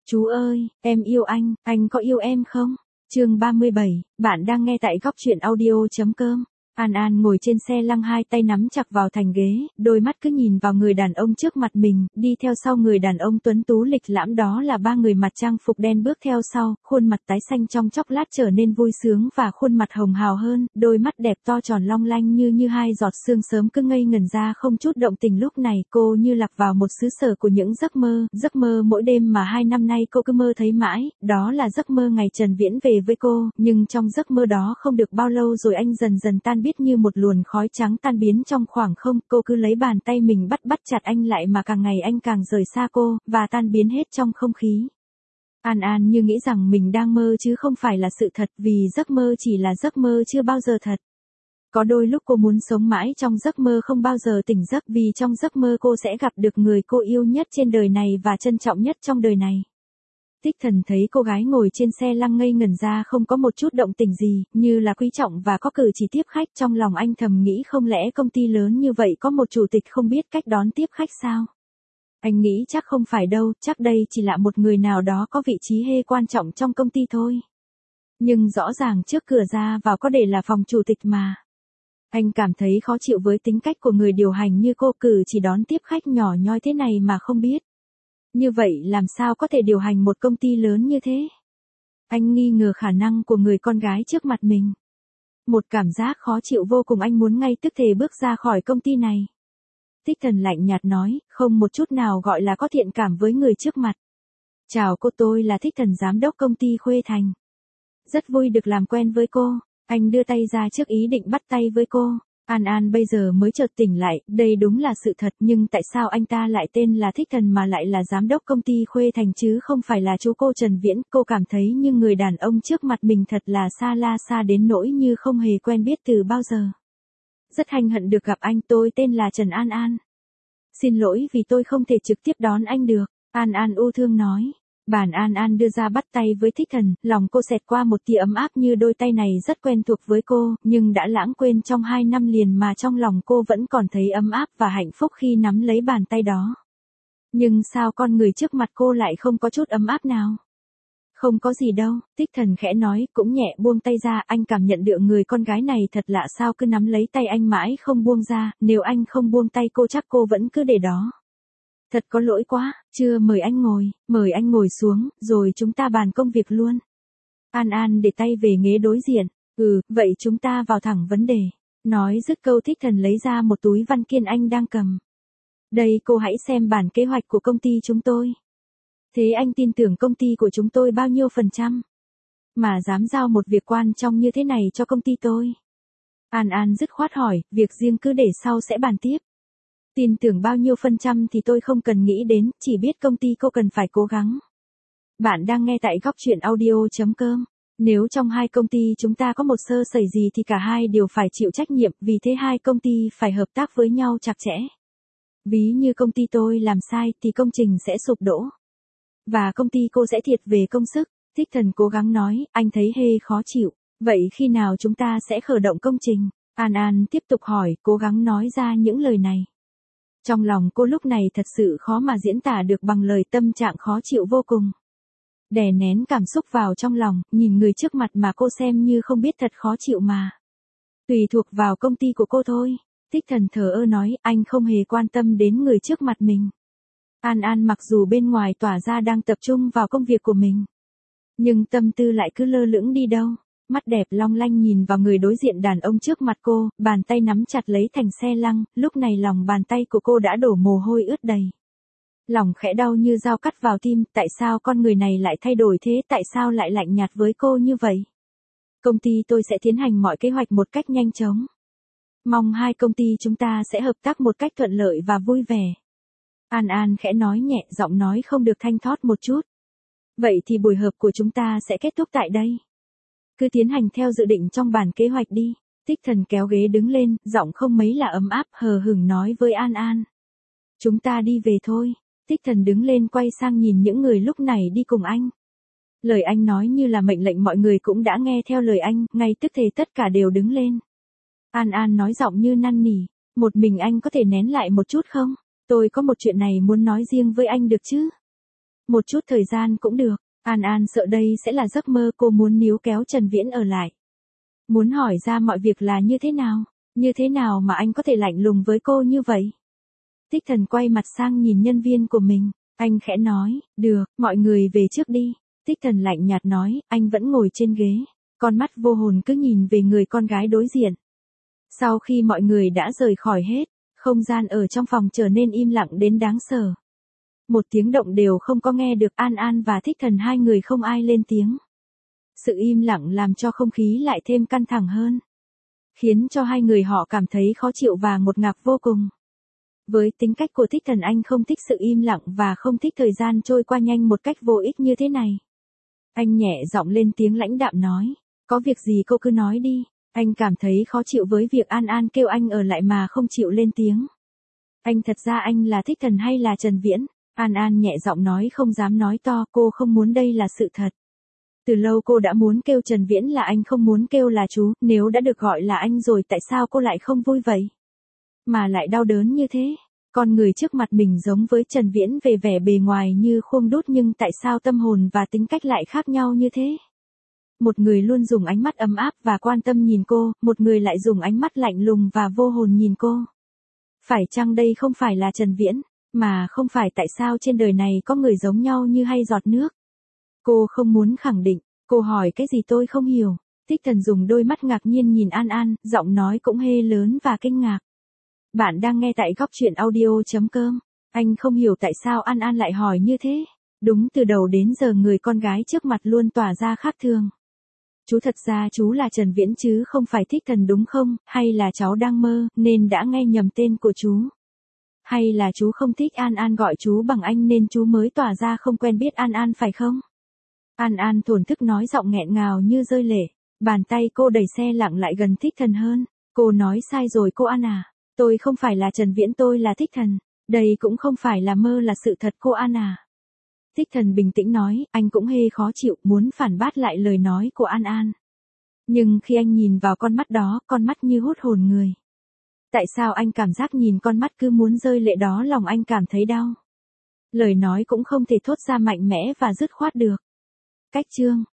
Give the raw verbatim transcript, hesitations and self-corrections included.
Chú ơi, em yêu anh, anh có yêu em không? Chương ba mươi bảy, bạn đang nghe tại góc truyện audio.com. An An ngồi trên xe lăng hai tay nắm chặt vào thành ghế, đôi mắt cứ nhìn vào người đàn ông trước mặt mình, đi theo sau người đàn ông tuấn tú lịch lãm đó là ba người mặc trang phục đen bước theo sau, khuôn mặt tái xanh trong chốc lát trở nên vui sướng và khuôn mặt hồng hào hơn, đôi mắt đẹp to tròn long lanh như như hai giọt sương sớm cứ ngây ngẩn ra không chút động tình. Lúc này cô như lạc vào một xứ sở của những giấc mơ, giấc mơ mỗi đêm mà hai năm nay cô cứ mơ thấy mãi, đó là giấc mơ ngày Trần Viễn về với cô, nhưng trong giấc mơ đó không được bao lâu rồi anh dần dần tan biết như một luồn khói trắng tan biến trong khoảng không, cô cứ lấy bàn tay mình bắt bắt chặt anh lại mà càng ngày anh càng rời xa cô, và tan biến hết trong không khí. An An như nghĩ rằng mình đang mơ chứ không phải là sự thật, vì giấc mơ chỉ là giấc mơ chưa bao giờ thật. Có đôi lúc cô muốn sống mãi trong giấc mơ không bao giờ tỉnh giấc, vì trong giấc mơ cô sẽ gặp được người cô yêu nhất trên đời này và trân trọng nhất trong đời này. Tích Thần thấy cô gái ngồi trên xe lăng ngây ngẩn ra không có một chút động tình gì, như là quý trọng và có cử chỉ tiếp khách, trong lòng anh thầm nghĩ không lẽ công ty lớn như vậy có một chủ tịch không biết cách đón tiếp khách sao? Anh nghĩ chắc không phải đâu, chắc đây chỉ là một người nào đó có vị trí hê quan trọng trong công ty thôi. Nhưng rõ ràng trước cửa ra vào có để là phòng chủ tịch mà. Anh cảm thấy khó chịu với tính cách của người điều hành như cô, cử chỉ đón tiếp khách nhỏ nhoi thế này mà không biết. Như vậy làm sao có thể điều hành một công ty lớn như thế? Anh nghi ngờ khả năng của người con gái trước mặt mình. Một cảm giác khó chịu vô cùng, anh muốn ngay tức thể bước ra khỏi công ty này. Tích Thần lạnh nhạt nói, không một chút nào gọi là có thiện cảm với người trước mặt. Chào cô, tôi là Tích Thần, giám đốc công ty Khuê Thành. Rất vui được làm quen với cô. Anh đưa tay ra trước ý định bắt tay với cô. An An bây giờ mới chợt tỉnh lại, đây đúng là sự thật, nhưng tại sao anh ta lại tên là Tích Thần mà lại là giám đốc công ty Khuê Thành chứ không phải là chú cô Trần Viễn? Cô cảm thấy như người đàn ông trước mặt mình thật là xa la xa đến nỗi như không hề quen biết từ bao giờ. Rất hạnh hạnh được gặp anh, tôi tên là Trần An An. Xin lỗi vì tôi không thể trực tiếp đón anh được, An An ưu thương nói. Bàn An An đưa ra bắt tay với Tích Thần, lòng cô xẹt qua một tia ấm áp, như đôi tay này rất quen thuộc với cô, nhưng đã lãng quên trong hai năm liền mà trong lòng cô vẫn còn thấy ấm áp và hạnh phúc khi nắm lấy bàn tay đó. Nhưng sao con người trước mặt cô lại không có chút ấm áp nào? Không có gì đâu, Tích Thần khẽ nói, cũng nhẹ buông tay ra. Anh cảm nhận được người con gái này thật lạ, sao cứ nắm lấy tay anh mãi không buông ra, nếu anh không buông tay cô chắc cô vẫn cứ để đó. Thật có lỗi quá, chưa mời anh ngồi, mời anh ngồi xuống, rồi chúng ta bàn công việc luôn. An An để tay về ghế đối diện, ừ, vậy chúng ta vào thẳng vấn đề. Nói dứt câu, Tích Thần lấy ra một túi văn kiện anh đang cầm. Đây, cô hãy xem bản kế hoạch của công ty chúng tôi. Thế anh tin tưởng công ty của chúng tôi bao nhiêu phần trăm? Mà dám giao một việc quan trọng như thế này cho công ty tôi? An An dứt khoát hỏi, việc riêng cứ để sau sẽ bàn tiếp. Tin tưởng bao nhiêu phần trăm thì tôi không cần nghĩ đến, chỉ biết công ty cô cần phải cố gắng. Bạn đang nghe tại góc truyện audio.com. Nếu trong hai công ty chúng ta có một sơ sẩy gì thì cả hai đều phải chịu trách nhiệm, vì thế hai công ty phải hợp tác với nhau chặt chẽ. Ví như công ty tôi làm sai thì công trình sẽ sụp đổ. Và công ty cô sẽ thiệt về công sức. Tích Thần cố gắng nói, anh thấy hê khó chịu. Vậy khi nào chúng ta sẽ khởi động công trình? An An tiếp tục hỏi, cố gắng nói ra những lời này. Trong lòng cô lúc này thật sự khó mà diễn tả được bằng lời, tâm trạng khó chịu vô cùng. Đè nén cảm xúc vào trong lòng, nhìn người trước mặt mà cô xem như không biết thật khó chịu mà. Tùy thuộc vào công ty của cô thôi. Tích Thần thờ ơ nói, anh không hề quan tâm đến người trước mặt mình. An An mặc dù bên ngoài tỏa ra đang tập trung vào công việc của mình, nhưng tâm tư lại cứ lơ lửng đi đâu. Mắt đẹp long lanh nhìn vào người đối diện, đàn ông trước mặt cô, bàn tay nắm chặt lấy thành xe lăng, lúc này lòng bàn tay của cô đã đổ mồ hôi ướt đầy. Lòng khẽ đau như dao cắt vào tim, tại sao con người này lại thay đổi thế, tại sao lại lạnh nhạt với cô như vậy? Công ty tôi sẽ tiến hành mọi kế hoạch một cách nhanh chóng. Mong hai công ty chúng ta sẽ hợp tác một cách thuận lợi và vui vẻ. An An khẽ nói nhẹ, giọng nói không được thanh thót một chút. Vậy thì buổi họp của chúng ta sẽ kết thúc tại đây. Cứ tiến hành theo dự định trong bản kế hoạch đi. Tích Thần kéo ghế đứng lên, giọng không mấy là ấm áp, hờ hững nói với An An. Chúng ta đi về thôi. Tích Thần đứng lên quay sang nhìn những người lúc này đi cùng anh. Lời anh nói như là mệnh lệnh, mọi người cũng đã nghe theo lời anh, ngay tức thì tất cả đều đứng lên. An An nói giọng như năn nỉ, một mình anh có thể nén lại một chút không? Tôi có một chuyện này muốn nói riêng với anh được chứ? Một chút thời gian cũng được. An An sợ đây sẽ là giấc mơ, cô muốn níu kéo Trần Viễn ở lại. Muốn hỏi ra mọi việc là như thế nào, như thế nào mà anh có thể lạnh lùng với cô như vậy. Tích Thần quay mặt sang nhìn nhân viên của mình, anh khẽ nói, được, mọi người về trước đi. Tích Thần lạnh nhạt nói, anh vẫn ngồi trên ghế, con mắt vô hồn cứ nhìn về người con gái đối diện. Sau khi mọi người đã rời khỏi hết, không gian ở trong phòng trở nên im lặng đến đáng sợ. Một tiếng động đều không có nghe được. An An và Tích Thần hai người không ai lên tiếng. Sự im lặng làm cho không khí lại thêm căng thẳng hơn, khiến cho hai người họ cảm thấy khó chịu và ngột ngạt vô cùng. Với tính cách của Tích Thần, anh không thích sự im lặng và không thích thời gian trôi qua nhanh một cách vô ích như thế này. Anh nhẹ giọng lên tiếng lãnh đạm nói, có việc gì cô cứ nói đi. Anh cảm thấy khó chịu với việc An An kêu anh ở lại mà không chịu lên tiếng. Anh thật ra anh là Tích Thần hay là Trần Viễn? An An nhẹ giọng nói, không dám nói to, cô không muốn, đây là sự thật. Từ lâu cô đã muốn kêu Trần Viễn là anh, không muốn kêu là chú. Nếu đã được gọi là anh rồi tại sao cô lại không vui vậy? Mà lại đau đớn như thế. Con người trước mặt mình giống với Trần Viễn về vẻ bề ngoài như khuôn đúc, nhưng tại sao tâm hồn và tính cách lại khác nhau như thế? Một người luôn dùng ánh mắt ấm áp và quan tâm nhìn cô, một người lại dùng ánh mắt lạnh lùng và vô hồn nhìn cô. Phải chăng đây không phải là Trần Viễn? Mà không phải, tại sao trên đời này có người giống nhau như hay giọt nước? Cô không muốn khẳng định. Cô hỏi cái gì tôi không hiểu. Tích Thần dùng đôi mắt ngạc nhiên nhìn An An, giọng nói cũng hơi lớn và kinh ngạc. Bạn đang nghe tại góc truyện audio.com. Anh không hiểu tại sao An An lại hỏi như thế. Đúng từ đầu đến giờ người con gái trước mặt luôn tỏa ra khác thường. Chú, thật ra chú là Trần Viễn chứ không phải Tích Thần đúng không? Hay là cháu đang mơ, nên đã nghe nhầm tên của chú? Hay là chú không thích An An gọi chú bằng anh nên chú mới tỏa ra không quen biết An An phải không? An An thổn thức nói, giọng nghẹn ngào như rơi lệ. Bàn tay cô đẩy xe lặng lại gần Tích Thần hơn. Cô nói sai rồi cô An à. Tôi không phải là Trần Viễn, tôi là Tích Thần. Đây cũng không phải là mơ, là sự thật cô An à. Tích Thần bình tĩnh nói, anh cũng hê khó chịu, muốn phản bác lại lời nói của An An. Nhưng khi anh nhìn vào con mắt đó, con mắt như hút hồn người. Tại sao anh cảm giác nhìn con mắt cứ muốn rơi lệ đó, lòng anh cảm thấy đau. Lời nói cũng không thể thốt ra mạnh mẽ và dứt khoát được. Cách chương